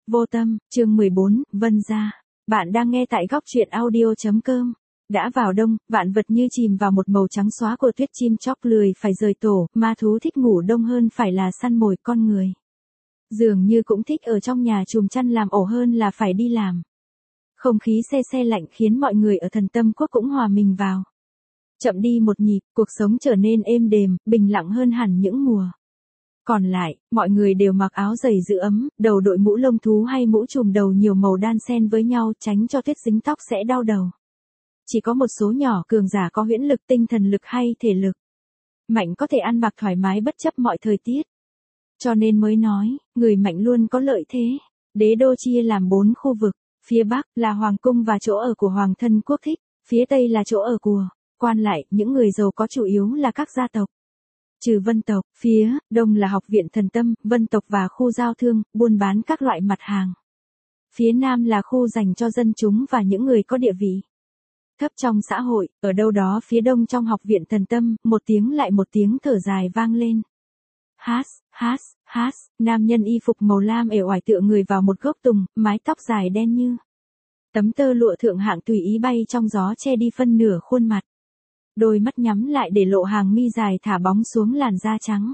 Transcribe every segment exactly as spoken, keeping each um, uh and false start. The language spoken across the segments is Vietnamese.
Vô tâm, chương mười bốn, Vân gia. Bạn đang nghe tại góc truyện audio.com. Đã vào đông, vạn vật như chìm vào một màu trắng xóa của tuyết, chim chóc lười phải rời tổ, ma thú thích ngủ đông hơn phải là săn mồi, con người dường như cũng thích ở trong nhà chùm chăn làm ổ hơn là phải đi làm. Không khí se se lạnh khiến mọi người ở Thần Tâm Quốc cũng hòa mình vào. Chậm đi một nhịp, cuộc sống trở nên êm đềm, bình lặng hơn hẳn những mùa còn lại. Mọi người đều mặc áo dày giữ ấm, đầu đội mũ lông thú hay mũ trùm đầu nhiều màu đan xen với nhau, tránh cho tuyết dính tóc sẽ đau đầu. Chỉ có một số nhỏ cường giả có huyễn lực, tinh thần lực hay thể lực mạnh có thể ăn mặc thoải mái bất chấp mọi thời tiết. Cho nên mới nói, người mạnh luôn có lợi thế. Đế đô chia làm bốn khu vực, phía Bắc là Hoàng cung và chỗ ở của Hoàng thân quốc thích, phía Tây là chỗ ở của quan lại, những người giàu có chủ yếu là các gia tộc. Trừ Vân tộc, phía Đông là học viện Thần Tâm, Vân tộc và khu giao thương, buôn bán các loại mặt hàng. Phía Nam là khu dành cho dân chúng và những người có địa vị thấp trong xã hội. Ở đâu đó phía Đông trong học viện Thần Tâm, một tiếng lại một tiếng thở dài vang lên. Hát, hát, hát, nam nhân y phục màu lam uể oải tựa người vào một gốc tùng, mái tóc dài đen như tấm tơ lụa thượng hạng tùy ý bay trong gió, che đi phân nửa khuôn mặt. Đôi mắt nhắm lại để lộ hàng mi dài thả bóng xuống làn da trắng.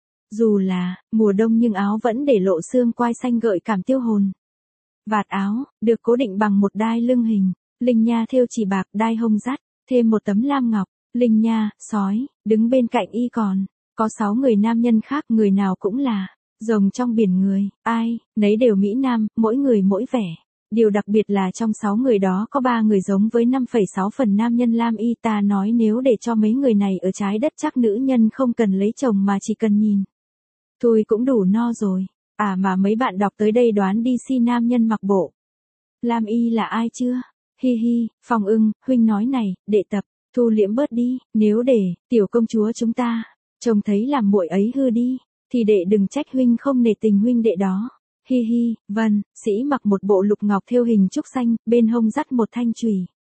Dù là mùa đông nhưng áo vẫn để lộ xương quai xanh gợi cảm tiêu hồn. Vạt áo được cố định bằng một đai lưng hình linh nha thêu chỉ bạc, đai hông dắt thêm một tấm lam ngọc. Linh nha, sói, đứng bên cạnh y còn có sáu người nam nhân khác, người nào cũng là rồng trong biển người, ai nấy đều mỹ nam, mỗi người mỗi vẻ. Điều đặc biệt là trong sáu người đó có ba người giống với năm phẩy sáu phần nam nhân lam y. Ta nói nếu để cho mấy người này ở trái đất chắc nữ nhân không cần lấy chồng mà chỉ cần nhìn thôi cũng đủ no rồi. À mà mấy bạn đọc tới đây đoán đi si nam nhân mặc bộ lam y là ai chưa? Hi hi, Phong Ưng, huynh nói này, đệ tập, thu liễm bớt đi, nếu để tiểu công chúa chúng ta trông thấy làm muội ấy hư đi, thì đệ đừng trách huynh không nể tình huynh đệ đó. Hi hi, Vân, sĩ mặc một bộ lục ngọc thêu hình trúc xanh, bên hông dắt một thanh chùy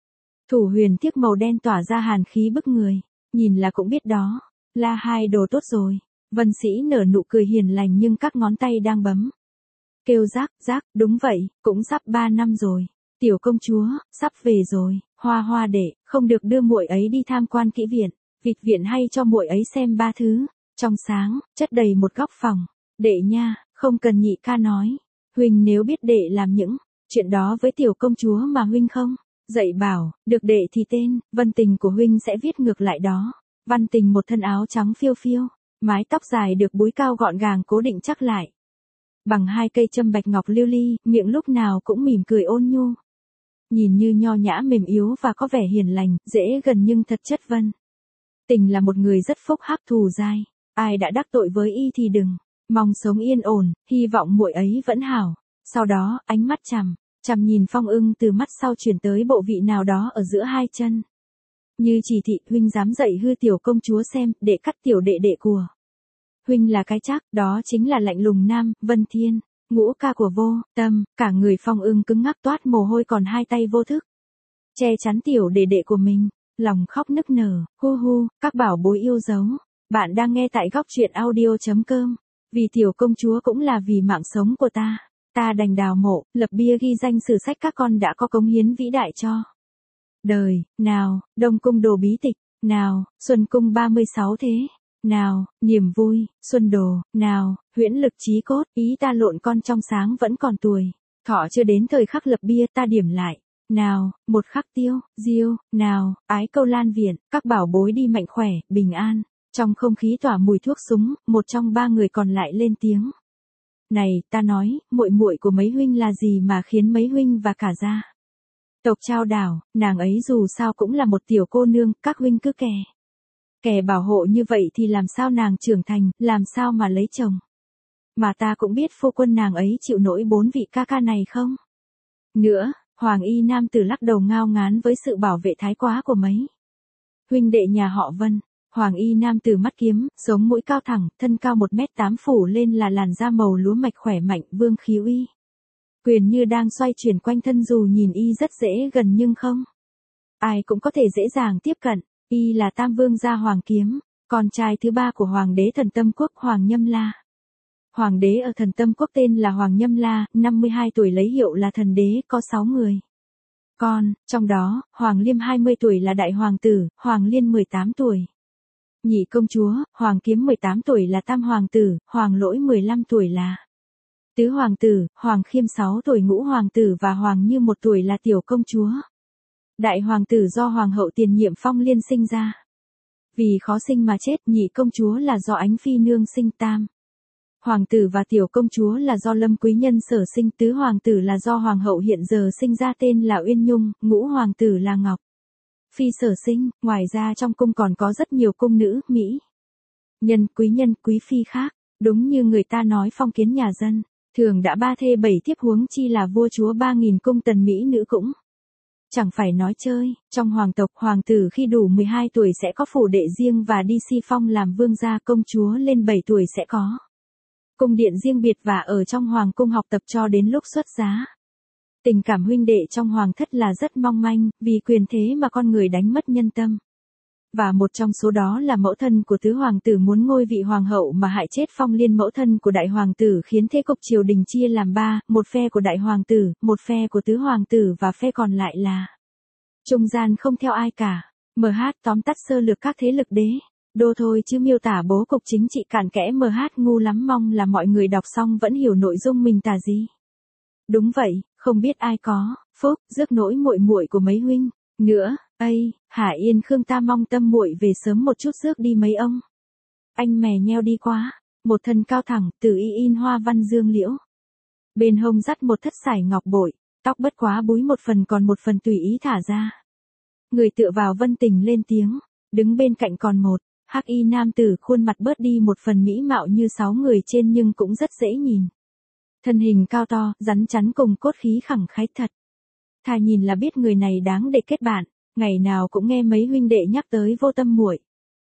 thủ huyền thiếc màu đen tỏa ra hàn khí bức người, nhìn là cũng biết đó là hai đồ tốt rồi. Vân sĩ nở nụ cười hiền lành nhưng các ngón tay đang bấm kêu rác rác. Đúng vậy, cũng sắp ba năm rồi. Tiểu công chúa, sắp về rồi. Hoa hoa đệ, không được đưa muội ấy đi tham quan kỹ viện, vịt viện hay cho muội ấy xem ba thứ trong sáng, chất đầy một góc phòng. Đệ nha, không cần nhị ca nói. Huynh nếu biết đệ làm những chuyện đó với tiểu công chúa mà huynh không dạy bảo, được đệ thì tên Vân Tình của huynh sẽ viết ngược lại đó. Văn Tình một thân áo trắng phiêu phiêu, mái tóc dài được búi cao gọn gàng cố định chắc lại bằng hai cây châm bạch ngọc lưu ly, miệng lúc nào cũng mỉm cười ôn nhu, nhìn như nho nhã mềm yếu và có vẻ hiền lành, dễ gần nhưng thật chất Vân Tình là một người rất phúc hắc thù dai. Ai đã đắc tội với y thì đừng mong sống yên ổn, hy vọng muội ấy vẫn hảo. Sau đó, ánh mắt chằm chằm nhìn Phong Ưng, từ mắt sau chuyển tới bộ vị nào đó ở giữa hai chân. Như chỉ thị, huynh dám dạy hư tiểu công chúa xem, đệ cắt tiểu đệ đệ của huynh là cái chắc. Đó chính là lạnh lùng nam, Vân Thiên, ngũ ca của Vô Tâm. Cả người Phong Ưng cứng ngắc toát mồ hôi, còn hai tay vô thức che chắn tiểu đệ đệ của mình, lòng khóc nức nở. Hu hu, các bảo bối yêu dấu. Bạn đang nghe tại góc truyện audio.com. Vì tiểu công chúa cũng là vì mạng sống của ta, ta đành đào mộ, lập bia ghi danh sử sách các con đã có cống hiến vĩ đại cho đời. Nào, Đông cung đồ bí tịch. Nào, Xuân cung ba mươi sáu thế. Nào, niềm vui, Xuân đồ. Nào, huyễn lực trí cốt. Ý ta lộn, con trong sáng vẫn còn tuổi thọ chưa đến thời khắc lập bia, ta điểm lại. Nào, một khắc tiêu, diêu. Nào, ái câu lan viện. Các bảo bối đi mạnh khỏe, bình an. Trong không khí tỏa mùi thuốc súng, một trong ba người còn lại lên tiếng. Này, ta nói, muội muội của mấy huynh là gì mà khiến mấy huynh và cả gia tộc trao đảo, nàng ấy dù sao cũng là một tiểu cô nương, các huynh cứ kè kè bảo hộ như vậy thì làm sao nàng trưởng thành, làm sao mà lấy chồng. Mà ta cũng biết phu quân nàng ấy chịu nổi bốn vị ca ca này không? Nữa, Hoàng y nam tử lắc đầu ngao ngán với sự bảo vệ thái quá của mấy huynh đệ nhà họ Vân. Hoàng y nam tử mắt kiếm, sống mũi cao thẳng, thân cao một mét tám, phủ lên là làn da màu lúa mạch khỏe mạnh, vương khí uy quyền như đang xoay chuyển quanh thân, dù nhìn y rất dễ gần nhưng không ai cũng có thể dễ dàng tiếp cận. Y là Tam Vương gia Hoàng Kiếm, con trai thứ ba của Hoàng đế Thần Tâm Quốc Hoàng Nhâm La. Hoàng đế ở Thần Tâm Quốc tên là Hoàng Nhâm La, năm mươi hai tuổi lấy hiệu là thần đế, có sáu người con, trong đó, Hoàng Liêm hai mươi tuổi là đại hoàng tử, Hoàng Liên mười tám tuổi. Nhị công chúa, Hoàng Kiếm mười tám tuổi là tam hoàng tử, Hoàng Lỗi mười lăm tuổi là tứ hoàng tử, Hoàng Khiêm sáu tuổi ngũ hoàng tử và Hoàng Như một tuổi là tiểu công chúa. Đại hoàng tử do hoàng hậu tiền nhiệm Phong Liên sinh ra. Vì khó sinh mà chết, nhị công chúa là do Ánh Phi nương sinh, tam hoàng tử và tiểu công chúa là do Lâm Quý Nhân sở sinh, tứ hoàng tử là do hoàng hậu hiện giờ sinh ra tên là Uyên Nhung, ngũ hoàng tử là Ngọc Phi sở sinh. Ngoài ra trong cung còn có rất nhiều cung nữ, mỹ nhân, quý nhân, quý phi khác. Đúng như người ta nói phong kiến nhà dân, thường đã ba thê bảy thiếp, huống chi là vua chúa ba nghìn cung tần mỹ nữ cũng chẳng phải nói chơi. Trong hoàng tộc, hoàng tử khi đủ mười hai tuổi sẽ có phủ đệ riêng và đi si phong làm vương gia, công chúa lên bảy tuổi sẽ có cung điện riêng biệt và ở trong hoàng cung học tập cho đến lúc xuất giá. Tình cảm huynh đệ trong hoàng thất là rất mong manh, vì quyền thế mà con người đánh mất nhân tâm. Và một trong số đó là mẫu thân của tứ hoàng tử muốn ngôi vị hoàng hậu mà hại chết Phong Liên, mẫu thân của đại hoàng tử, khiến thế cục triều đình chia làm ba, một phe của đại hoàng tử, một phe của tứ hoàng tử và phe còn lại là trung gian không theo ai cả. em hát tóm tắt sơ lược các thế lực đế đô thôi chứ miêu tả bố cục chính trị cặn kẽ em hát ngu lắm, mong là mọi người đọc xong vẫn hiểu nội dung mình tả gì. Đúng vậy, không biết ai có phúc rước nỗi muội muội của mấy huynh nữa. Ây, Hà Yên Khương ta mong tâm muội về sớm một chút rước đi mấy ông anh mè nheo đi quá. Một thân cao thẳng, từ y in hoa văn dương liễu. Bên hông dắt một thất sải ngọc bội, tóc bất quá búi một phần còn một phần tùy ý thả ra. Người tựa vào vân tình lên tiếng, đứng bên cạnh còn một hắc y nam tử, khuôn mặt bớt đi một phần mỹ mạo như sáu người trên nhưng cũng rất dễ nhìn. Thân hình cao to, rắn chắn cùng cốt khí khẳng khái thật. Thà nhìn là biết người này đáng để kết bạn. Ngày nào cũng nghe mấy huynh đệ nhắc tới Vô Tâm muội.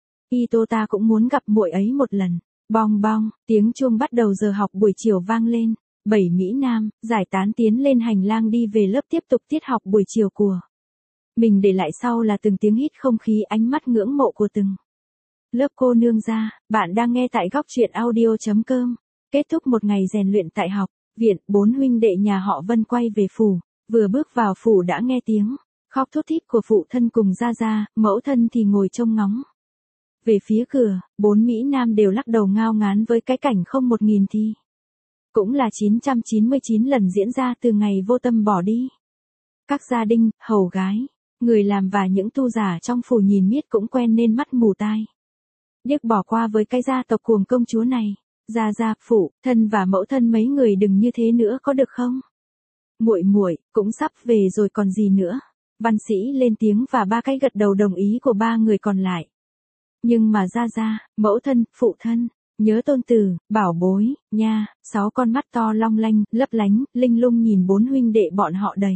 Y tô ta cũng muốn gặp muội ấy một lần. Bong bong, tiếng chuông bắt đầu giờ học buổi chiều vang lên. Bảy mỹ nam giải tán tiến lên hành lang đi về lớp tiếp tục tiết học buổi chiều của mình, để lại sau là từng tiếng hít không khí, ánh mắt ngưỡng mộ của từng lớp cô nương ra. Bạn đang nghe tại góc truyện audio chấm com. Kết thúc một ngày rèn luyện tại học viện, bốn huynh đệ nhà họ Vân quay về phủ. Vừa bước vào phủ đã nghe tiếng khóc thút thít của phụ thân cùng gia gia, mẫu thân thì ngồi trông ngóng về phía cửa. Bốn mỹ nam đều lắc đầu ngao ngán với cái cảnh không một nghìn thì cũng là chín trăm chín mươi chín lần diễn ra từ ngày Vô Tâm bỏ đi. Các gia đình, hầu gái, người làm và những tu giả trong phủ nhìn miết cũng quen nên mắt mù tai điếc bỏ qua với cái gia tộc cuồng công chúa này. Gia gia, phụ thân và mẫu thân mấy người đừng như thế nữa có được không? Muội muội cũng sắp về rồi còn gì nữa. Văn Sĩ lên tiếng và ba cái gật đầu đồng ý của ba người còn lại. Nhưng mà gia gia, mẫu thân, phụ thân, nhớ tôn tử, bảo bối, nha. Sáu con mắt to long lanh, lấp lánh, linh lung nhìn bốn huynh đệ bọn họ đầy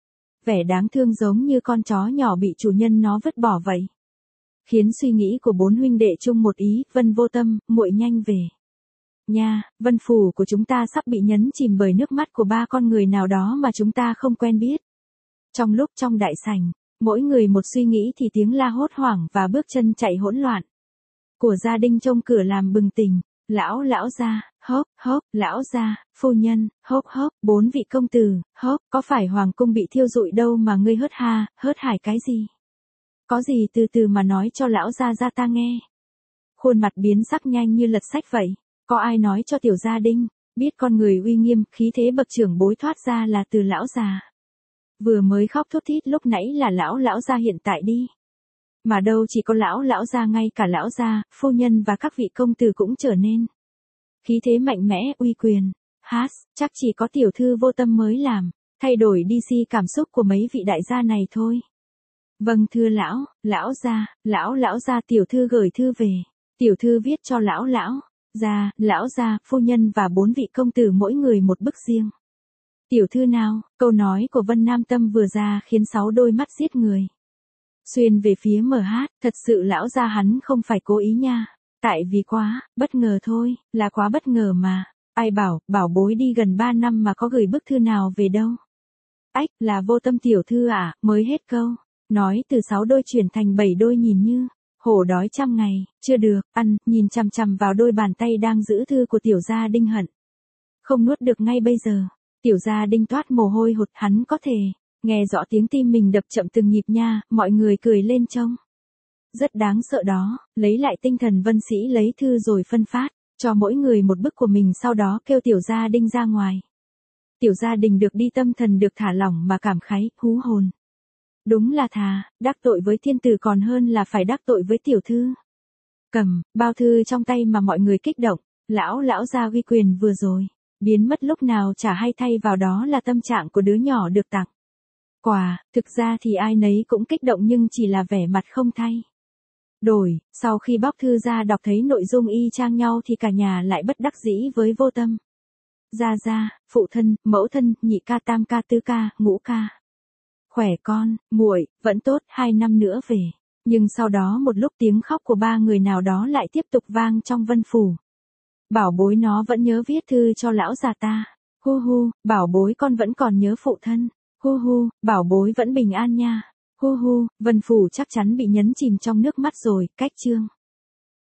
vẻ đáng thương, giống như con chó nhỏ bị chủ nhân nó vứt bỏ vậy. Khiến suy nghĩ của bốn huynh đệ chung một ý. Vân Vô Tâm, muội nhanh về nha. Vân phủ của chúng ta sắp bị nhấn chìm bởi nước mắt của ba con người nào đó mà chúng ta không quen biết. Trong lúc trong đại sảnh, mỗi người một suy nghĩ thì tiếng la hốt hoảng và bước chân chạy hỗn loạn của gia đình trông cửa làm bừng tỉnh. Lão lão gia, hốc hốc, lão gia, phu nhân, hốc hốc, bốn vị công tử, hốc, có phải hoàng cung bị thiêu rụi đâu mà ngươi hớt ha, hớt hải cái gì? Có gì từ từ mà nói cho lão gia gia ta nghe. Khuôn mặt biến sắc nhanh như lật sách vậy. Có ai nói cho tiểu gia đình biết con người uy nghiêm, khí thế bậc trưởng bối thoát ra là từ lão già. Vừa mới khóc thút thít lúc nãy là lão lão gia hiện tại đi. Mà đâu chỉ có lão lão gia, ngay cả lão gia, phu nhân và các vị công tử cũng trở nên khí thế mạnh mẽ, uy quyền. Hát, chắc chỉ có tiểu thư Vô Tâm mới làm thay đổi đi si cảm xúc của mấy vị đại gia này thôi. Vâng thưa lão, lão gia, lão lão gia, tiểu thư gửi thư về. Tiểu thư viết cho lão lão gia, lão gia, phu nhân và bốn vị công tử mỗi người một bức riêng. Tiểu thư nào? Câu nói của Vân Nam Tâm vừa ra khiến sáu đôi mắt giết người xuyên về phía em hát. Thật sự lão gia hắn không phải cố ý nha. Tại vì quá bất ngờ thôi, là quá bất ngờ mà. Ai bảo, bảo bối đi gần ba năm mà có gửi bức thư nào về đâu. Ách, là Vô Tâm tiểu thư à? Mới hết câu nói từ sáu đôi chuyển thành bảy đôi nhìn như Hổ đói trăm ngày, chưa được, ăn, nhìn chằm chằm vào đôi bàn tay đang giữ thư của Tiểu Gia Đinh hận. Không nuốt được ngay bây giờ. Tiểu Gia Đinh toát mồ hôi hột, hắn có thể nghe rõ tiếng tim mình đập chậm từng nhịp nha, mọi người cười lên trông. Rất đáng sợ đó, lấy lại tinh thần Vân Sĩ lấy thư rồi phân phát, cho mỗi người một bức của mình sau đó kêu Tiểu Gia Đinh ra ngoài. Tiểu Gia Đình được đi tâm thần được thả lỏng mà cảm khái, hú hồn. Đúng là thà, đắc tội với thiên tử còn hơn là phải đắc tội với tiểu thư. Cầm, bao thư trong tay mà mọi người kích động, lão lão gia uy quyền vừa rồi, biến mất lúc nào chả hay, thay vào đó là tâm trạng của đứa nhỏ được tặng quà, thực ra thì ai nấy cũng kích động nhưng chỉ là vẻ mặt không thay đổi, sau khi bóc thư ra đọc thấy nội dung y chang nhau thì cả nhà lại bất đắc dĩ với Vô Tâm. Gia gia, phụ thân, mẫu thân, nhị ca, tam ca, tứ ca, ngũ ca. Khỏe con, muội, vẫn tốt, hai năm nữa về. Nhưng sau đó một lúc tiếng khóc của ba người nào đó lại tiếp tục vang trong Vân phủ. Bảo bối nó vẫn nhớ viết thư cho lão già ta. Hu hu, bảo bối con vẫn còn nhớ phụ thân. Hu hu, bảo bối vẫn bình an nha. Hu hu, Vân phủ chắc chắn bị nhấn chìm trong nước mắt rồi, cách chương.